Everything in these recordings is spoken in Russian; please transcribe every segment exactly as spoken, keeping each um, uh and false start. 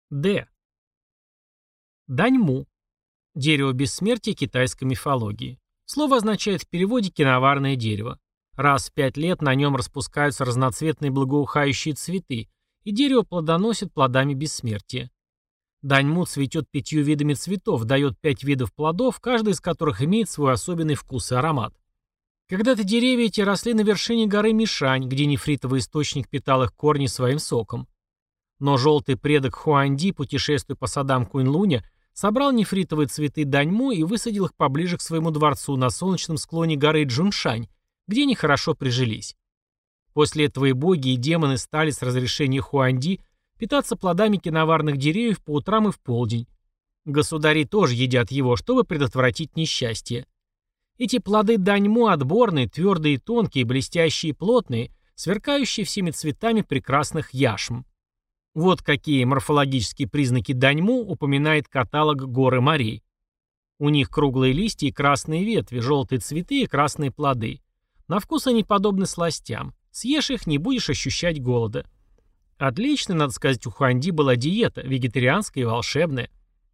Д. Даньму. Дерево бессмертия китайской мифологии. Слово означает в переводе «киноварное дерево». Раз в пять лет на нем распускаются разноцветные благоухающие цветы, и дерево плодоносит плодами бессмертия. Даньму цветет пятью видами цветов, дает пять видов плодов, каждый из которых имеет свой особенный вкус и аромат. Когда-то деревья эти росли на вершине горы Мишань, где нефритовый источник питал их корни своим соком. Но желтый предок Хуанди, путешествуя по садам Куньлуня, собрал нефритовые цветы Даньму и высадил их поближе к своему дворцу на солнечном склоне горы Джуншань, где они хорошо прижились. После этого и боги, и демоны стали с разрешения Хуанди питаться плодами киноварных деревьев по утрам и в полдень. Государи тоже едят его, чтобы предотвратить несчастье. Эти плоды Даньму отборные, твердые и тонкие, блестящие и плотные, сверкающие всеми цветами прекрасных яшм. Вот какие морфологические признаки Даньму упоминает каталог горы морей. У них круглые листья и красные ветви, желтые цветы и красные плоды. На вкус они подобны сластям. Съешь их, не будешь ощущать голода. Отлично, надо сказать, у Хуанди была диета, вегетарианская и волшебная.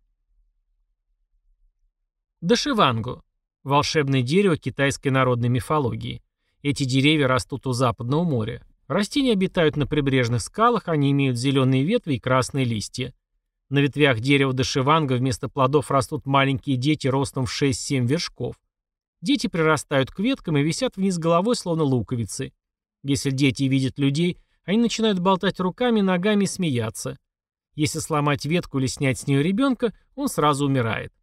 Дашиванго. Волшебное дерево китайской народной мифологии. Эти деревья растут у Западного моря. Растения обитают на прибрежных скалах, они имеют зеленые ветви и красные листья. На ветвях дерева дашиванго вместо плодов растут маленькие дети ростом в шесть-семь вершков. Дети прирастают к веткам и висят вниз головой, словно луковицы. Если дети видят людей, они начинают болтать руками, ногами и смеяться. Если сломать ветку или снять с нее ребенка, он сразу умирает.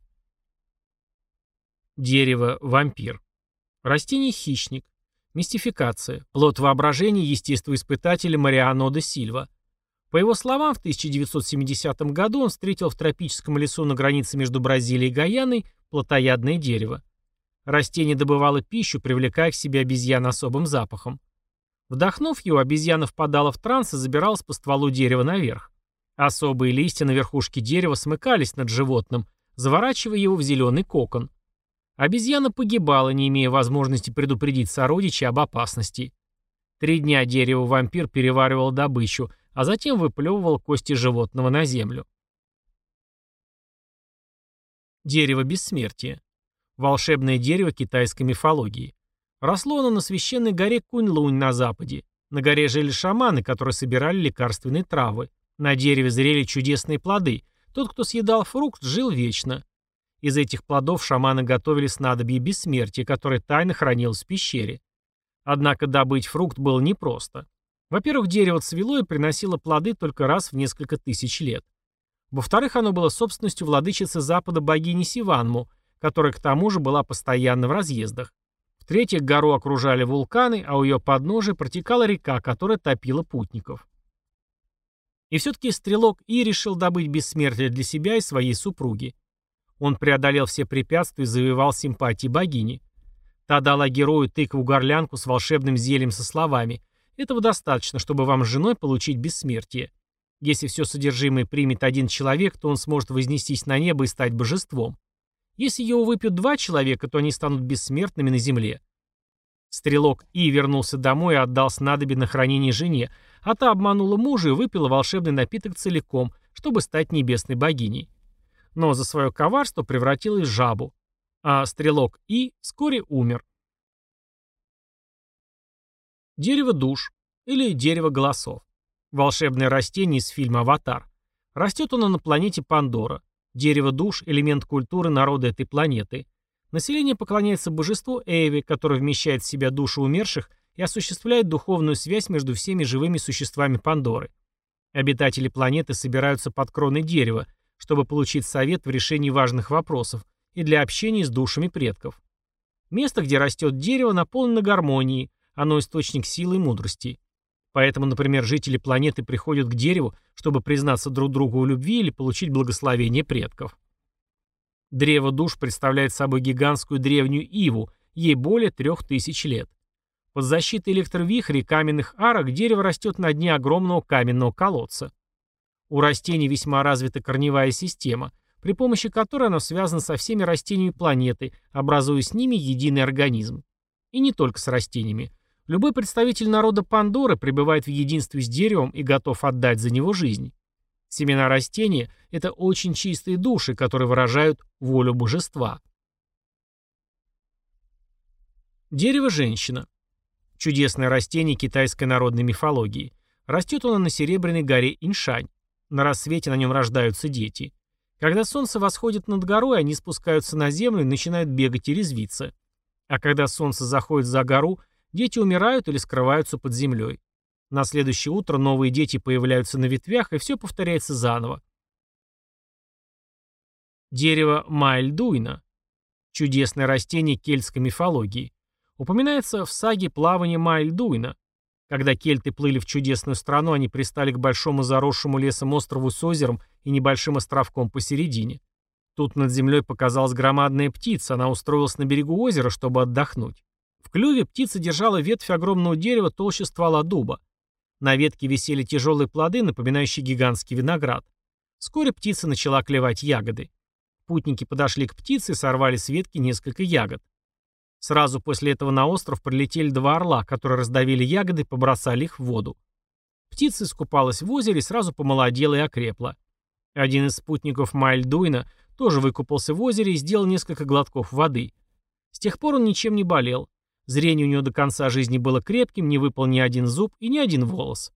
Дерево-вампир. Растение-хищник. Мистификация. Плод воображения естествоиспытателя Мариано де Сильва. По его словам, в тысяча девятьсот семидесятом году он встретил в тропическом лесу на границе между Бразилией и Гайаной плотоядное дерево. Растение добывало пищу, привлекая к себе обезьян особым запахом. Вдохнув его, обезьяна впадала в транс и забиралась по стволу дерева наверх. Особые листья на верхушке дерева смыкались над животным, заворачивая его в зеленый кокон. Обезьяна погибала, не имея возможности предупредить сородичей об опасности. Три дня дерево-вампир переваривало добычу, а затем выплевывал кости животного на землю. Дерево бессмертия. Волшебное дерево китайской мифологии. Росло оно на священной горе Куньлунь на западе. На горе жили шаманы, которые собирали лекарственные травы. На дереве зрели чудесные плоды. Тот, кто съедал фрукт, жил вечно. Из этих плодов шаманы готовили снадобье бессмертия, которое тайно хранилось в пещере. Однако добыть фрукт было непросто. Во-первых, дерево цвело и приносило плоды только раз в несколько тысяч лет. Во-вторых, оно было собственностью владычицы Запада богини Сиванму, которая к тому же была постоянно в разъездах. В-третьих, гору окружали вулканы, а у ее подножия протекала река, которая топила путников. И все-таки стрелок И решил добыть бессмертие для себя и своей супруги. Он преодолел все препятствия и завоевал симпатии богини. Та дала герою тыкву-горлянку с волшебным зельем со словами: «Этого достаточно, чтобы вам с женой получить бессмертие. Если все содержимое примет один человек, то он сможет вознестись на небо и стать божеством. Если его выпьют два человека, то они станут бессмертными на земле». Стрелок И вернулся домой и отдал снадобье на хранение жене, а та обманула мужа и выпила волшебный напиток целиком, чтобы стать небесной богиней. Но за свое коварство превратилась в жабу. А стрелок И вскоре умер. Дерево душ или дерево голосов. Волшебное растение из фильма «Аватар». Растет оно на планете Пандора. Дерево душ – элемент культуры народа этой планеты. Население поклоняется божеству Эйве, которое вмещает в себя души умерших и осуществляет духовную связь между всеми живыми существами Пандоры. Обитатели планеты собираются под кроной дерева, чтобы получить совет в решении важных вопросов и для общения с душами предков. Место, где растет дерево, наполнено гармонией, оно источник силы и мудрости. Поэтому, например, жители планеты приходят к дереву, чтобы признаться друг другу в любви или получить благословение предков. Древо душ представляет собой гигантскую древнюю иву, ей более трех тысяч лет. Под защитой электровихрей и каменных арок дерево растет на дне огромного каменного колодца. У растений весьма развита корневая система, при помощи которой оно связано со всеми растениями планеты, образуя с ними единый организм. И не только с растениями. Любой представитель народа Пандоры пребывает в единстве с деревом и готов отдать за него жизнь. Семена растения– это очень чистые души, которые выражают волю божества. Дерево-женщина. Чудесное растение китайской народной мифологии. Растет оно на Серебряной горе Иньшань. На рассвете на нем рождаются дети. Когда солнце восходит над горой, они спускаются на землю и начинают бегать и резвиться. А когда солнце заходит за гору, дети умирают или скрываются под землей. На следующее утро новые дети появляются на ветвях, и все повторяется заново. Дерево Маэльдуйна. Чудесное растение кельтской мифологии. Упоминается в саге «Плавание Маэльдуйна». Когда кельты плыли в чудесную страну, они пристали к большому заросшему лесом острову с озером и небольшим островком посередине. Тут над землей показалась громадная птица, она устроилась на берегу озера, чтобы отдохнуть. В клюве птица держала ветвь огромного дерева толще ствола дуба. На ветке висели тяжелые плоды, напоминающие гигантский виноград. Вскоре птица начала клевать ягоды. Путники подошли к птице и сорвали с ветки несколько ягод. Сразу после этого на остров прилетели два орла, которые раздавили ягоды и побросали их в воду. Птица искупалась в озере и сразу помолодела и окрепла. Один из спутников Маэльдуйна тоже выкупался в озере и сделал несколько глотков воды. С тех пор он ничем не болел. Зрение у него до конца жизни было крепким, не выпал ни один зуб и ни один волос.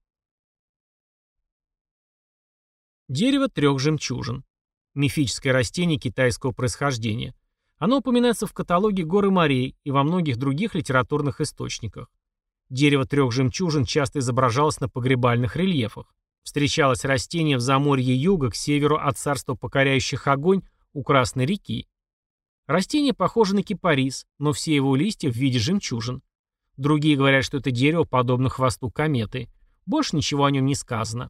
Дерево трех жемчужин. Мифическое растение китайского происхождения. Оно упоминается в каталоге «Горы морей» и во многих других литературных источниках. Дерево трех жемчужин часто изображалось на погребальных рельефах. Встречалось растение в Заморье юга к северу от царства покоряющих огонь у Красной реки. Растение похоже на кипарис, но все его листья в виде жемчужин. Другие говорят, что это дерево подобно хвосту кометы. Больше ничего о нем не сказано.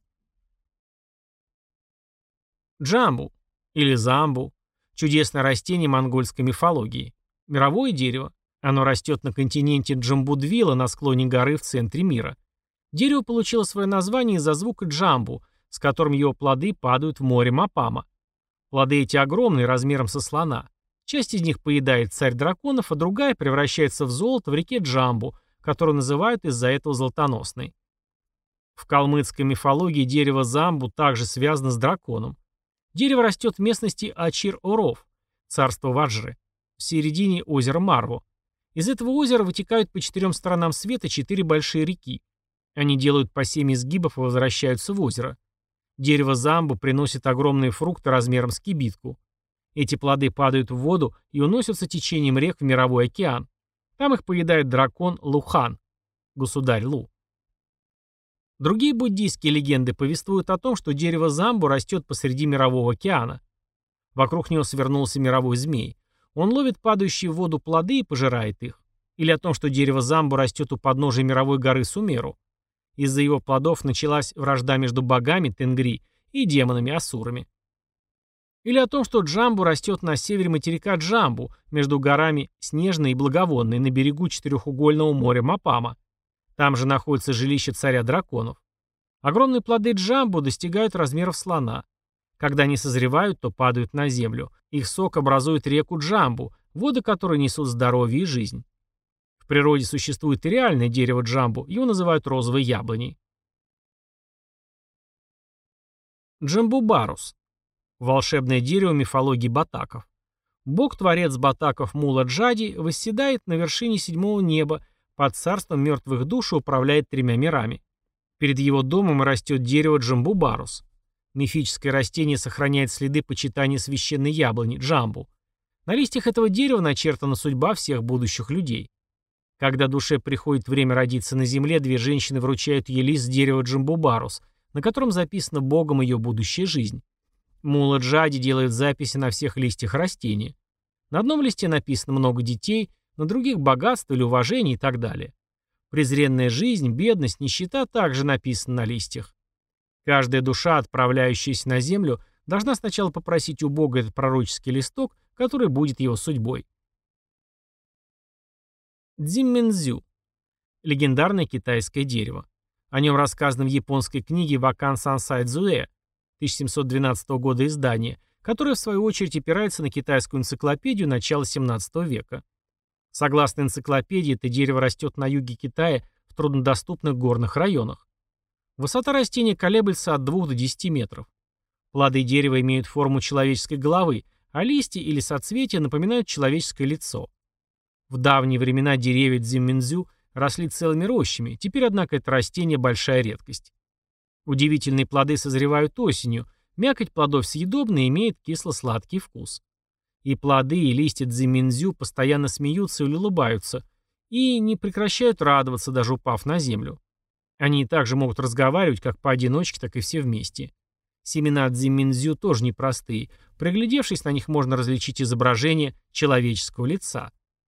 Джамбу или замбу. Чудесное растение монгольской мифологии. Мировое дерево. Оно растет на континенте Джамбудвила на склоне горы в центре мира. Дерево получило свое название из-за звука джамбу, с которым его плоды падают в море Мапама. Плоды эти огромные, размером со слона. Часть из них поедает царь драконов, а другая превращается в золото в реке Джамбу, которую называют из-за этого золотоносной. В калмыцкой мифологии дерево замбу также связано с драконом. Дерево растет в местности Ачир-Оров, царство Ваджры, в середине озера Марву. Из этого озера вытекают по четырем сторонам света четыре большие реки. Они делают по семь изгибов и возвращаются в озеро. Дерево замбу приносит огромные фрукты размером с кибитку. Эти плоды падают в воду и уносятся течением рек в мировой океан. Там их поедает дракон Лухан, государь Лу. Другие буддийские легенды повествуют о том, что дерево замбу растет посреди мирового океана. Вокруг него свернулся мировой змей. Он ловит падающие в воду плоды и пожирает их. Или о том, что дерево замбу растет у подножия мировой горы Сумеру. Из-за его плодов началась вражда между богами Тенгри и демонами-асурами. Или о том, что Джамбу растет на севере материка Джамбу, между горами Снежной и Благовонной, на берегу четырехугольного моря Мапама. Там же находится жилище царя драконов. Огромные плоды Джамбу достигают размеров слона. Когда они созревают, то падают на землю. Их сок образует реку Джамбу, воды которой несут здоровье и жизнь. В природе существует и реальное дерево Джамбу, его называют розовой яблоней. Джамбубарус. Волшебное дерево мифологии батаков. Бог-творец батаков Мула-Джади восседает на вершине седьмого неба, под царством мертвых душ и управляет тремя мирами. Перед его домом растет дерево Джамбубарус. Мифическое растение сохраняет следы почитания священной яблони, Джамбу. На листьях этого дерева начертана судьба всех будущих людей. Когда душе приходит время родиться на земле, две женщины вручают ей лист с дерева Джамбубарус, на котором записано Богом ее будущая жизнь. Мула Джади делает записи на всех листьях растения. На одном листе написано много детей, на других богатство или уважение и так далее. Презренная жизнь, бедность, нищета также написаны на листьях. Каждая душа, отправляющаяся на землю, должна сначала попросить у Бога этот пророческий листок, который будет его судьбой. Дзиммэнзю. Легендарное китайское дерево. О нем рассказано в японской книге Вакан Сансай Цзуэ тысяча семьсот двенадцатого года издания, которая в свою очередь опирается на китайскую энциклопедию начала семнадцатого века. Согласно энциклопедии, это дерево растет на юге Китая в труднодоступных горных районах. Высота растения колеблется от двух до десяти метров. Плоды дерева имеют форму человеческой головы, а листья или соцветия напоминают человеческое лицо. В давние времена деревья дзимминзю росли целыми рощами, теперь, однако, это растение – большая редкость. Удивительные плоды созревают осенью, мякоть плодов съедобная и имеет кисло-сладкий вкус. И плоды, и листья дзимминзю постоянно смеются или улыбаются, и не прекращают радоваться, даже упав на землю. Они также могут разговаривать как поодиночке, так и все вместе. Семена дзимминзю тоже непростые. Приглядевшись на них, можно различить изображение человеческого лица.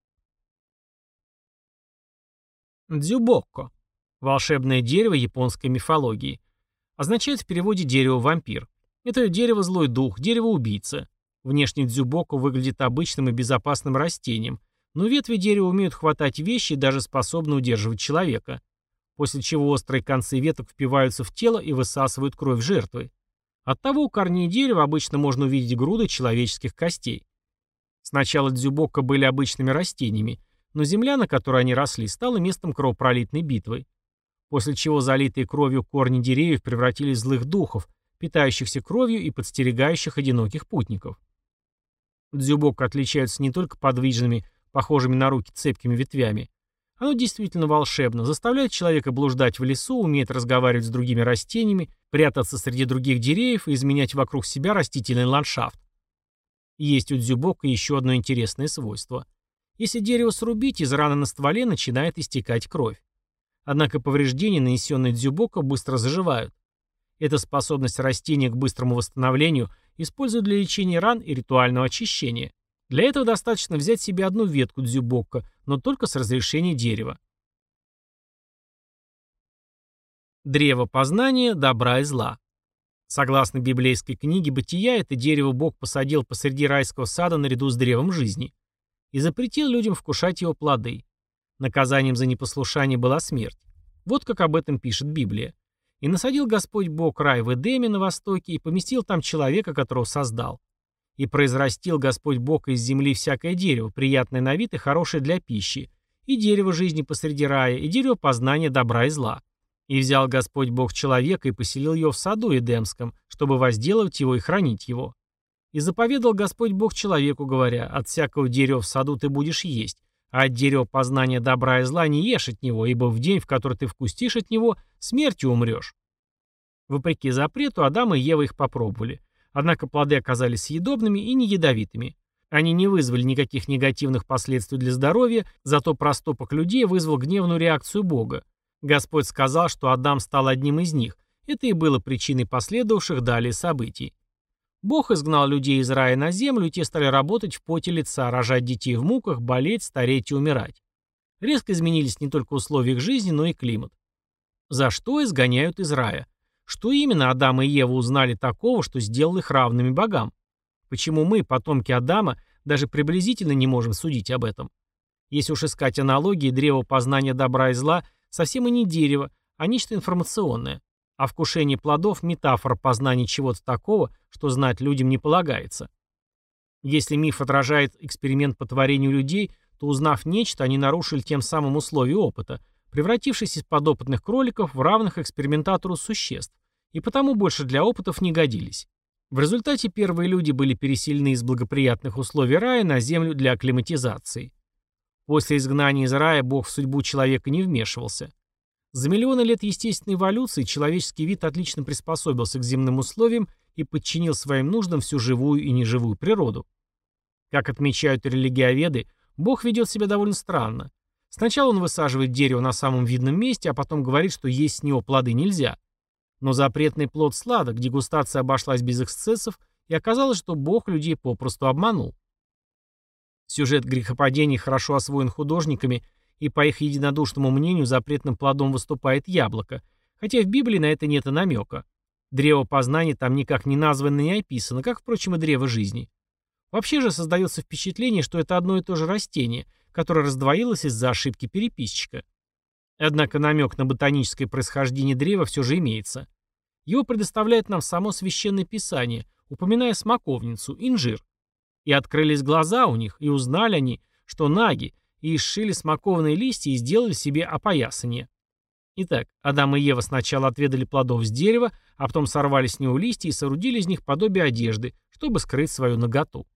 Дзюбокко. Волшебное дерево японской мифологии. Означает в переводе «дерево-вампир». Это дерево злой дух, дерево-убийца. Внешне дзюбокко выглядит обычным и безопасным растением, но ветви дерева умеют хватать вещи и даже способны удерживать человека. После чего острые концы веток впиваются в тело и высасывают кровь жертвы. Оттого у корней дерева обычно можно увидеть груды человеческих костей. Сначала дзюбокко были обычными растениями, но земля, на которой они росли, стала местом кровопролитной битвы. После чего залитые кровью корни деревьев превратились в злых духов, питающихся кровью и подстерегающих одиноких путников. Дзюбокко отличаются не только подвижными, похожими на руки цепкими ветвями. Оно действительно волшебно, заставляет человека блуждать в лесу, умеет разговаривать с другими растениями, прятаться среди других деревьев и изменять вокруг себя растительный ландшафт. Есть у дзюбокко еще одно интересное свойство. Если дерево срубить, из раны на стволе начинает истекать кровь. Однако повреждения, нанесенные дзюбокко, быстро заживают. Эта способность растения к быстрому восстановлению используют для лечения ран и ритуального очищения. Для этого достаточно взять себе одну ветку дзюбокко, но только с разрешения дерева. Древо познания добра и зла. Согласно библейской книге «Бытия», это дерево Бог посадил посреди райского сада наряду с древом жизни и запретил людям вкушать его плоды. Наказанием за непослушание была смерть. Вот как об этом пишет Библия. «И насадил Господь Бог рай в Эдеме на востоке, и поместил там человека, которого создал. И произрастил Господь Бог из земли всякое дерево, приятное на вид и хорошее для пищи, и дерево жизни посреди рая, и дерево познания добра и зла. И взял Господь Бог человека и поселил его в саду Эдемском, чтобы возделывать его и хранить его. И заповедал Господь Бог человеку, говоря: от всякого дерева в саду ты будешь есть, а от дерева познания добра и зла не ешь от него, ибо в день, в который ты вкусишь от него, смертью умрешь». Вопреки запрету, Адам и Ева их попробовали. Однако плоды оказались съедобными и не ядовитыми. Они не вызвали никаких негативных последствий для здоровья, зато проступок людей вызвал гневную реакцию Бога. Господь сказал, что Адам стал одним из них. Это и было причиной последовавших далее событий. Бог изгнал людей из рая на землю, и те стали работать в поте лица, рожать детей в муках, болеть, стареть и умирать. Резко изменились не только условия их жизни, но и климат. За что изгоняют из рая? Что именно Адам и Ева узнали такого, что сделал их равными богам? Почему мы, потомки Адама, даже приблизительно не можем судить об этом? Если уж искать аналогии, древо познания добра и зла совсем и не дерево, а нечто информационное. А вкушение плодов – метафора познания чего-то такого, что знать людям не полагается. Если миф отражает эксперимент по творению людей, то, узнав нечто, они нарушили тем самым условия опыта, превратившись из подопытных кроликов в равных экспериментатору существ, и потому больше для опытов не годились. В результате первые люди были переселены из благоприятных условий рая на землю для акклиматизации. После изгнания из рая Бог в судьбу человека не вмешивался. За миллионы лет естественной эволюции человеческий вид отлично приспособился к земным условиям и подчинил своим нуждам всю живую и неживую природу. Как отмечают религиоведы, Бог ведет себя довольно странно. Сначала он высаживает дерево на самом видном месте, а потом говорит, что есть с него плоды нельзя. Но запретный плод сладок, дегустация обошлась без эксцессов, и оказалось, что Бог людей попросту обманул. Сюжет грехопадения хорошо освоен художниками, и по их единодушному мнению запретным плодом выступает яблоко, хотя в Библии на это нет и намека. Древо познания там никак не названо и не описано, как, впрочем, и древо жизни. Вообще же создается впечатление, что это одно и то же растение, которое раздвоилось из-за ошибки переписчика. Однако намек на ботаническое происхождение древа все же имеется. Его предоставляет нам само Священное Писание, упоминая смоковницу, инжир. И открылись глаза у них, и узнали они, что наги, и сшили смоковные листья и сделали себе опоясание. Итак, Адам и Ева сначала отведали плодов с дерева, а потом сорвали с него листья и соорудили из них подобие одежды, чтобы скрыть свою наготу.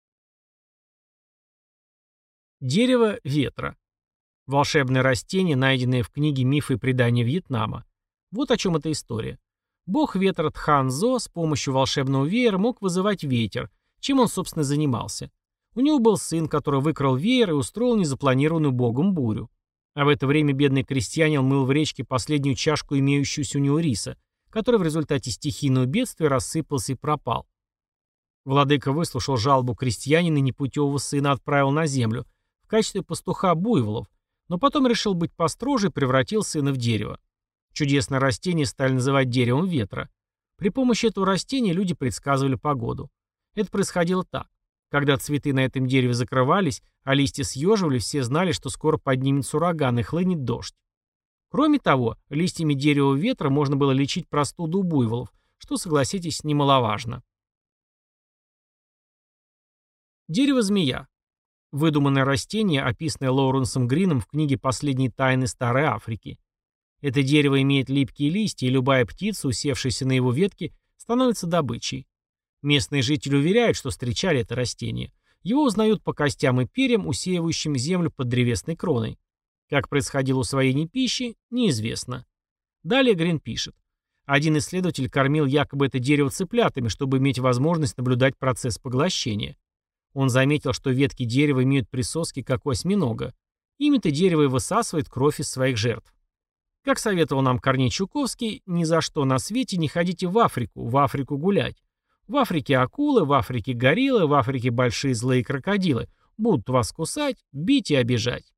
Дерево ветра. Волшебное растение, найденное в книге «Мифы и предания Вьетнама». Вот о чем эта история. Бог ветра Тхан-Зо с помощью волшебного веера мог вызывать ветер, чем он, собственно, занимался. У него был сын, который выкрал веер и устроил незапланированную богом бурю. А в это время бедный крестьянин мыл в речке последнюю чашку имеющуюся у него риса, который в результате стихийного бедствия рассыпался и пропал. Владыка выслушал жалобу крестьянина и непутевого сына отправил на землю в качестве пастуха буйволов, но потом решил быть построже и превратил сына в дерево. Чудесное растение стали называть деревом ветра. При помощи этого растения люди предсказывали погоду. Это происходило так. Когда цветы на этом дереве закрывались, а листья съеживались, все знали, что скоро поднимется ураган и хлынет дождь. Кроме того, листьями дерева ветра можно было лечить простуду у буйволов, что, согласитесь, немаловажно. Дерево-змея. Выдуманное растение, описанное Лоуренсом Грином в книге «Последние тайны Старой Африки». Это дерево имеет липкие листья, и любая птица, усевшаяся на его ветке, становится добычей. Местные жители уверяют, что встречали это растение. Его узнают по костям и перьям, усеивающим землю под древесной кроной. Как происходило усвоение пищи, неизвестно. Далее Грин пишет. Один исследователь кормил якобы это дерево цыплятами, чтобы иметь возможность наблюдать процесс поглощения. Он заметил, что ветки дерева имеют присоски, как у осьминога. Ими-то дерево и высасывает кровь из своих жертв. Как советовал нам Корней Чуковский, ни за что на свете не ходите в Африку, в Африку гулять. В Африке акулы, в Африке гориллы, в Африке большие злые крокодилы. Будут вас кусать, бить и обижать.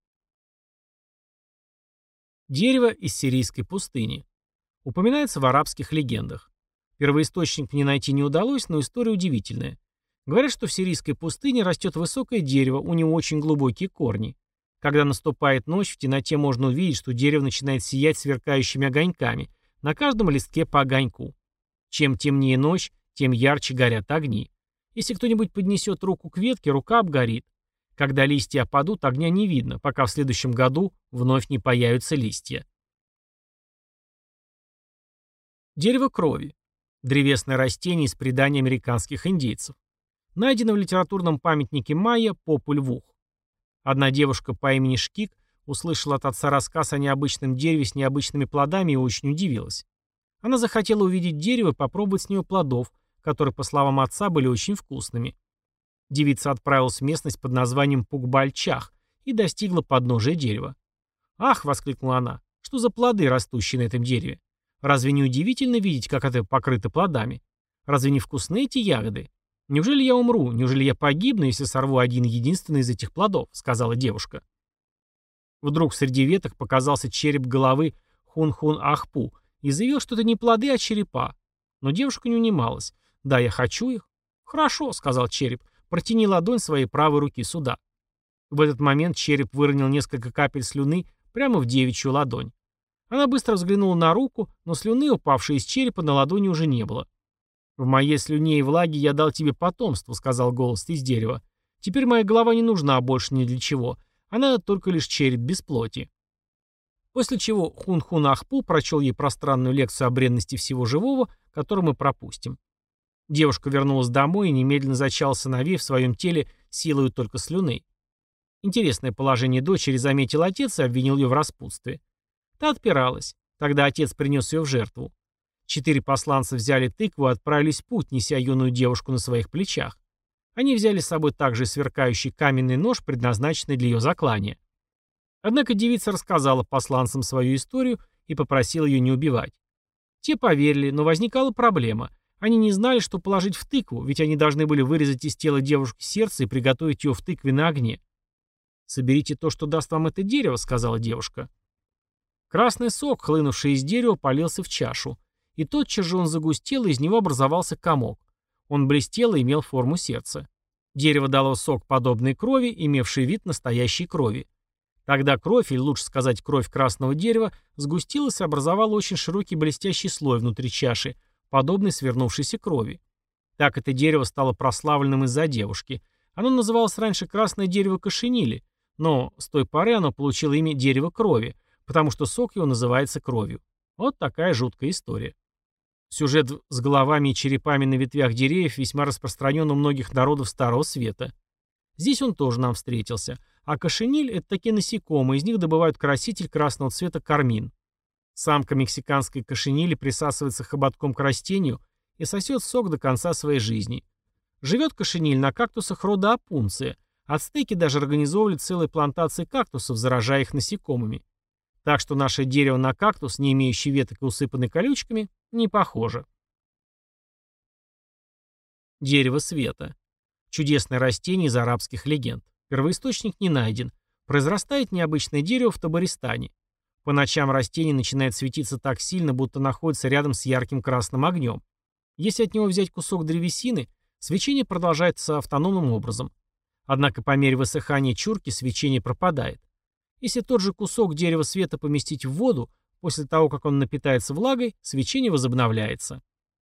Дерево из сирийской пустыни. Упоминается в арабских легендах. Первоисточник мне найти не удалось, но история удивительная. Говорят, что в сирийской пустыне растет высокое дерево, у него очень глубокие корни. Когда наступает ночь, в темноте можно увидеть, что дерево начинает сиять сверкающими огоньками, на каждом листке по огоньку. Чем темнее ночь, тем ярче горят огни. Если кто-нибудь поднесет руку к ветке, рука обгорит. Когда листья опадут, огня не видно, пока в следующем году вновь не появятся листья. Дерево крови. Древесное растение из преданий американских индейцев. Найдено в литературном памятнике майя Популь-Вух. Одна девушка по имени Шкик услышала от отца рассказ о необычном дереве с необычными плодами и очень удивилась. Она захотела увидеть дерево и попробовать с него плодов, которые, по словам отца, были очень вкусными. Девица отправилась в местность под названием Пукбаль-Чах и достигла подножия дерева. «Ах!» — воскликнула она. «Что за плоды, растущие на этом дереве? Разве не удивительно видеть, как это покрыто плодами? Разве не вкусны эти ягоды? Неужели я умру? Неужели я погибну, если сорву один единственный из этих плодов?» — сказала девушка. Вдруг среди веток показался череп головы Хун-Хун-Ахпу и заявил, что это не плоды, а черепа. Но девушка не унималась. «Да, я хочу их». «Хорошо», — сказал череп. «Протяни ладонь своей правой руки сюда». В этот момент череп выронил несколько капель слюны прямо в девичью ладонь. Она быстро взглянула на руку, но слюны, упавшей из черепа, на ладони уже не было. «В моей слюне и влаге я дал тебе потомство», — сказал голос из дерева. «Теперь моя голова не нужна больше ни для чего. Она только лишь череп без плоти». После чего Хун-Хун-Ахпу прочел ей пространную лекцию о бренности всего живого, которую мы пропустим. Девушка вернулась домой и немедленно зачала сыновей в своем теле силою только слюны. Интересное положение дочери заметил отец и обвинил ее в распутстве. Та отпиралась. Тогда отец принес ее в жертву. Четыре посланца взяли тыкву и отправились в путь, неся юную девушку на своих плечах. Они взяли с собой также сверкающий каменный нож, предназначенный для ее заклания. Однако девица рассказала посланцам свою историю и попросила ее не убивать. Те поверили, но возникала проблема. Они не знали, что положить в тыкву, ведь они должны были вырезать из тела девушки сердце и приготовить ее в тыкве на огне. «Соберите то, что даст вам это дерево», — сказала девушка. Красный сок, хлынувший из дерева, полился в чашу. И тотчас же он загустел, и из него образовался комок. Он блестел и имел форму сердца. Дерево дало сок подобной крови, имевший вид настоящей крови. Тогда кровь, или лучше сказать кровь красного дерева, сгустилась и образовала очень широкий блестящий слой внутри чаши, подобный свернувшейся крови. Так это дерево стало прославленным из-за девушки. Оно называлось раньше красное дерево кошенили, но с той поры оно получило имя дерево крови, потому что сок его называется кровью. Вот такая жуткая история. Сюжет с головами и черепами на ветвях деревьев весьма распространен у многих народов Старого Света. Здесь он тоже нам встретился. А кошениль — это такие насекомые, из них добывают краситель красного цвета кармин. Самка мексиканской кошенили присасывается хоботком к растению и сосет сок до конца своей жизни. Живет кошениль на кактусах рода опунция. Ацтеки даже организовывали целые плантации кактусов, заражая их насекомыми. Так что наше дерево на кактус, не имеющий веток и усыпанный колючками, не похоже. Дерево света. Чудесное растение из арабских легенд. Первоисточник не найден. Произрастает необычное дерево в Табаристане. По ночам растение начинает светиться так сильно, будто находится рядом с ярким красным огнем. Если от него взять кусок древесины, свечение продолжается автономным образом. Однако по мере высыхания чурки свечение пропадает. Если тот же кусок дерева света поместить в воду, после того, как он напитается влагой, свечение возобновляется.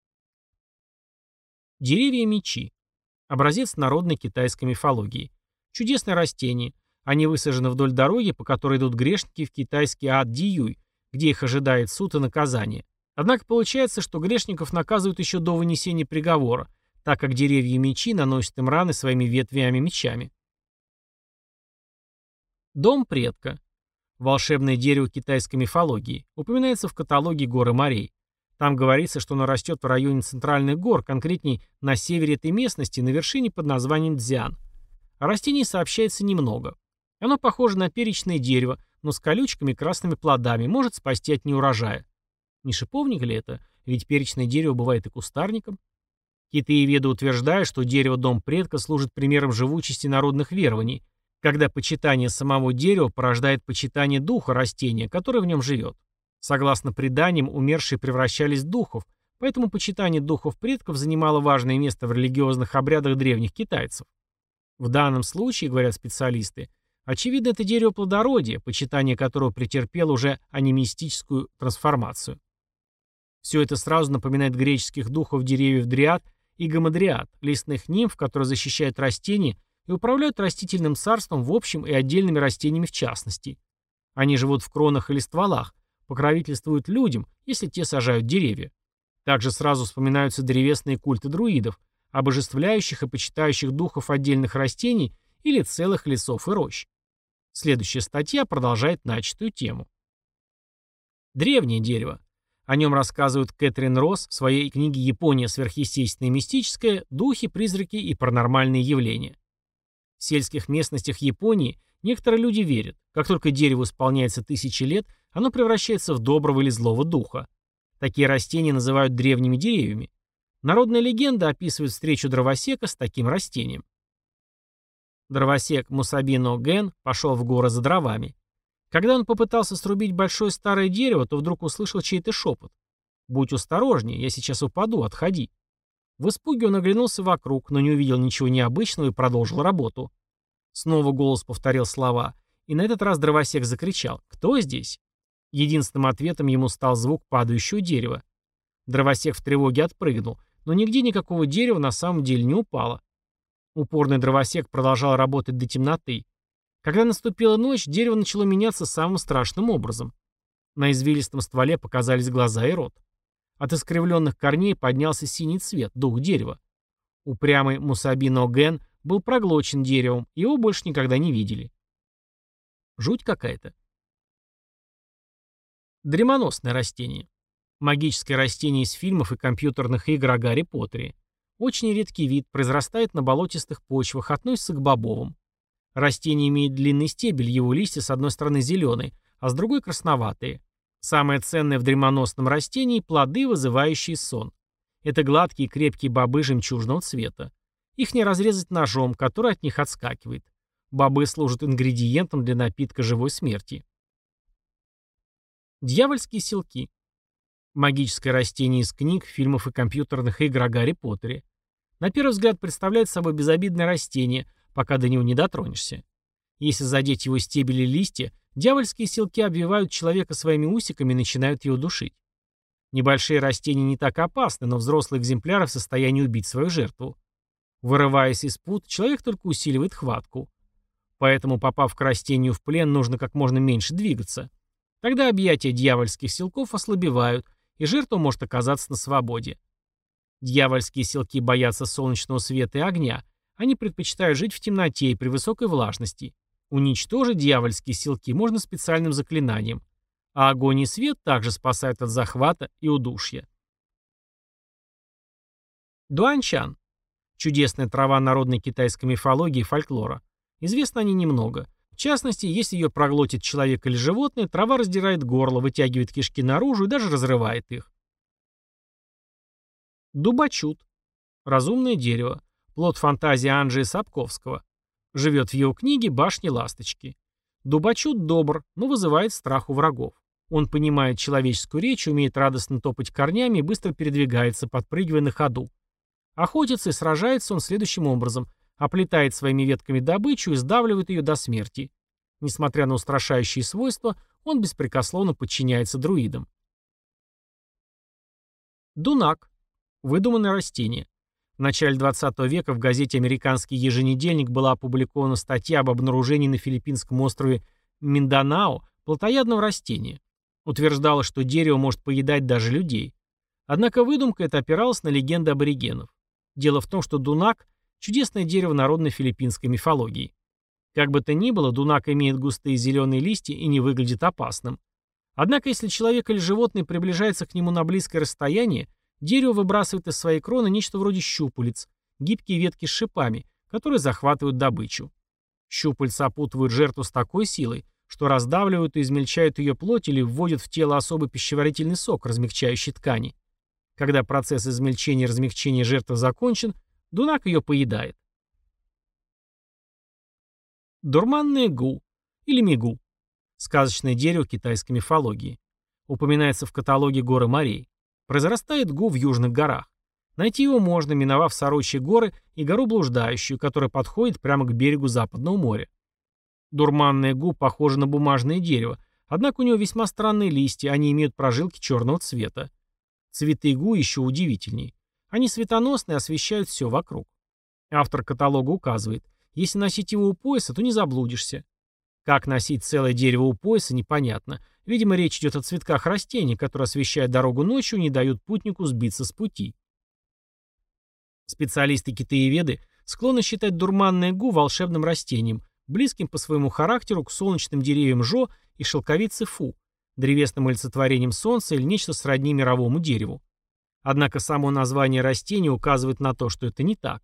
Деревья-мечи. Образец народной китайской мифологии. Чудесное растение. Они высажены вдоль дороги, по которой идут грешники в китайский ад-диюй, где их ожидает суд и наказание. Однако получается, что грешников наказывают еще до вынесения приговора, так как деревья-мечи наносят им раны своими ветвями-мечами. Дом предка. Волшебное дерево китайской мифологии. Упоминается в каталоге «Горы морей». Там говорится, что оно растет в районе центральных гор, конкретнее на севере этой местности, на вершине под названием Дзян. О растении сообщается немного. Оно похоже на перечное дерево, но с колючками и красными плодами, может спасти от неурожая. Не шиповник ли это? Ведь перечное дерево бывает и кустарником. Китаеведы утверждают, что дерево дом предка служит примером живучести народных верований, когда почитание самого дерева порождает почитание духа растения, которое в нем живет. Согласно преданиям, умершие превращались в духов, поэтому почитание духов предков занимало важное место в религиозных обрядах древних китайцев. В данном случае, говорят специалисты, очевидно, это дерево плодородия, почитание которого претерпело уже анимистическую трансформацию. Все это сразу напоминает греческих духов деревьев дриад и гамадриад, лесных нимф, которые защищают растения и управляют растительным царством в общем и отдельными растениями в частности. Они живут в кронах или стволах, покровительствуют людям, если те сажают деревья. Также сразу вспоминаются древесные культы друидов, обожествляющих и почитающих духов отдельных растений или целых лесов и рощ. Следующая статья продолжает начатую тему. Древнее дерево. О нем рассказывает Кэтрин Росс в своей книге «Япония. Сверхъестественное и мистическое. Духи, призраки и паранормальные явления». В сельских местностях Японии некоторые люди верят, как только дереву исполняется тысячи лет, оно превращается в доброго или злого духа. Такие растения называют древними деревьями. Народная легенда описывает встречу дровосека с таким растением. Дровосек Мусабино Ген пошел в горы за дровами. Когда он попытался срубить большое старое дерево, то вдруг услышал чей-то шепот. «Будь осторожнее, я сейчас упаду, отходи». В испуге он оглянулся вокруг, но не увидел ничего необычного и продолжил работу. Снова голос повторил слова, и на этот раз дровосек закричал: «Кто здесь?». Единственным ответом ему стал звук падающего дерева. Дровосек в тревоге отпрыгнул, но нигде никакого дерева на самом деле не упало. Упорный дровосек продолжал работать до темноты. Когда наступила ночь, дерево начало меняться самым страшным образом. На извилистом стволе показались глаза и рот. От искривленных корней поднялся синий цвет, дух дерева. Упрямый Мусабино Ген был проглочен деревом, его больше никогда не видели. Жуть какая-то. Дремоносное растение. Магическое растение из фильмов и компьютерных игр о Гарри Поттере. Очень редкий вид, произрастает на болотистых почвах, относится к бобовым. Растение имеет длинный стебель, его листья с одной стороны зеленые, а с другой красноватые. Самое ценное в дремоносном растении – плоды, вызывающие сон. Это гладкие и крепкие бобы жемчужного цвета. Их не разрезать ножом, который от них отскакивает. Бобы служат ингредиентом для напитка живой смерти. Дьявольские селки. Магическое растение из книг, фильмов и компьютерных игр о Гарри Поттере. На первый взгляд представляет собой безобидное растение, пока до него не дотронешься. Если задеть его стебель и листья, дьявольские селки обвивают человека своими усиками и начинают его душить. Небольшие растения не так опасны, но взрослые экземпляры в состоянии убить свою жертву. Вырываясь из пут, человек только усиливает хватку. Поэтому, попав к растению в плен, нужно как можно меньше двигаться. Тогда объятия дьявольских силков ослабевают, и жертва может оказаться на свободе. Дьявольские силки боятся солнечного света и огня. Они предпочитают жить в темноте и при высокой влажности. Уничтожить дьявольские силки можно специальным заклинанием. А огонь и свет также спасают от захвата и удушья. Дуанчан. Чудесная трава народной китайской мифологии и фольклора. Известно о ней немного. В частности, если ее проглотит человек или животное, трава раздирает горло, вытягивает кишки наружу и даже разрывает их. Дубачут. Разумное дерево. Плод фантазии Анджея Сапковского. Живет в его книге «Башни ласточки». Дубачут добр, но вызывает страх у врагов. Он понимает человеческую речь, умеет радостно топать корнями и быстро передвигается, подпрыгивая на ходу. Охотится и сражается он следующим образом. Оплетает своими ветками добычу и сдавливает ее до смерти. Несмотря на устрашающие свойства, он беспрекословно подчиняется друидам. Дунак. Выдуманное растение. В начале двадцатого века в газете «Американский еженедельник» была опубликована статья об обнаружении на филиппинском острове Минданао плотоядного растения. Утверждалось, что дерево может поедать даже людей. Однако выдумка эта опиралась на легенды аборигенов. Дело в том, что дунак – чудесное дерево народной филиппинской мифологии. Как бы то ни было, дунак имеет густые зеленые листья и не выглядит опасным. Однако, если человек или животное приближается к нему на близкое расстояние, дерево выбрасывает из своей кроны нечто вроде щупалец, гибкие ветки с шипами, которые захватывают добычу. Щупальца опутывают жертву с такой силой, что раздавливают и измельчают ее плоть или вводят в тело особый пищеварительный сок, размягчающий ткани. Когда процесс измельчения и размягчения жертвы закончен, дунак ее поедает. Дурманное гу или мигу. Сказочное дерево китайской мифологии. Упоминается в каталоге горы морей. Произрастает гу в южных горах. Найти его можно, миновав Сорочьи горы и гору Блуждающую, которая подходит прямо к берегу Западного моря. Дурманное гу похоже на бумажное дерево, однако у него весьма странные листья, они имеют прожилки черного цвета. Цветы гу еще удивительней. Они светоносные и освещают все вокруг. Автор каталога указывает, если носить его у пояса, то не заблудишься. Как носить целое дерево у пояса, непонятно. Видимо, речь идет о цветках растений, которые, освещая дорогу ночью, не дают путнику сбиться с пути. Специалисты-китаеведы склонны считать дурманное гу волшебным растением, близким по своему характеру к солнечным деревьям жо и шелковице фу, древесным олицетворением солнца или нечто сродни мировому дереву. Однако само название растения указывает на то, что это не так.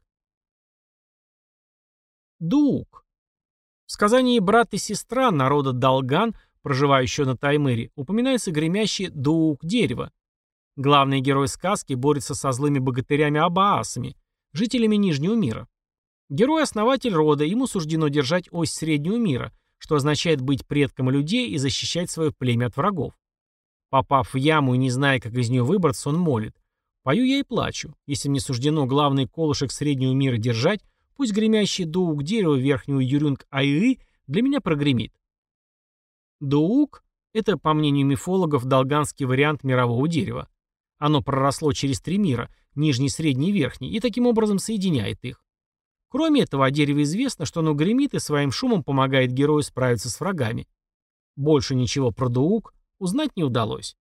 Дуук. В сказании «Брат и сестра» народа Далган, проживающего на Таймыре, упоминается гремящий дуук дерева. Главный герой сказки борется со злыми богатырями-абаасами, жителями Нижнего мира. Герой – основатель рода, ему суждено держать ось Среднего мира, что означает быть предком людей и защищать свое племя от врагов. Попав в яму и не зная, как из нее выбраться, он молит: «Пою я и плачу. Если мне суждено главный колышек Среднего мира держать, пусть гремящий дуук дерева верхнего Юрюнг-Айы для меня прогремит». Дуук – это, по мнению мифологов, долганский вариант мирового дерева. Оно проросло через три мира – нижний, средний и верхний, и таким образом соединяет их. Кроме этого, о дереве известно, что оно гремит и своим шумом помогает герою справиться с врагами. Больше ничего про дуук узнать не удалось.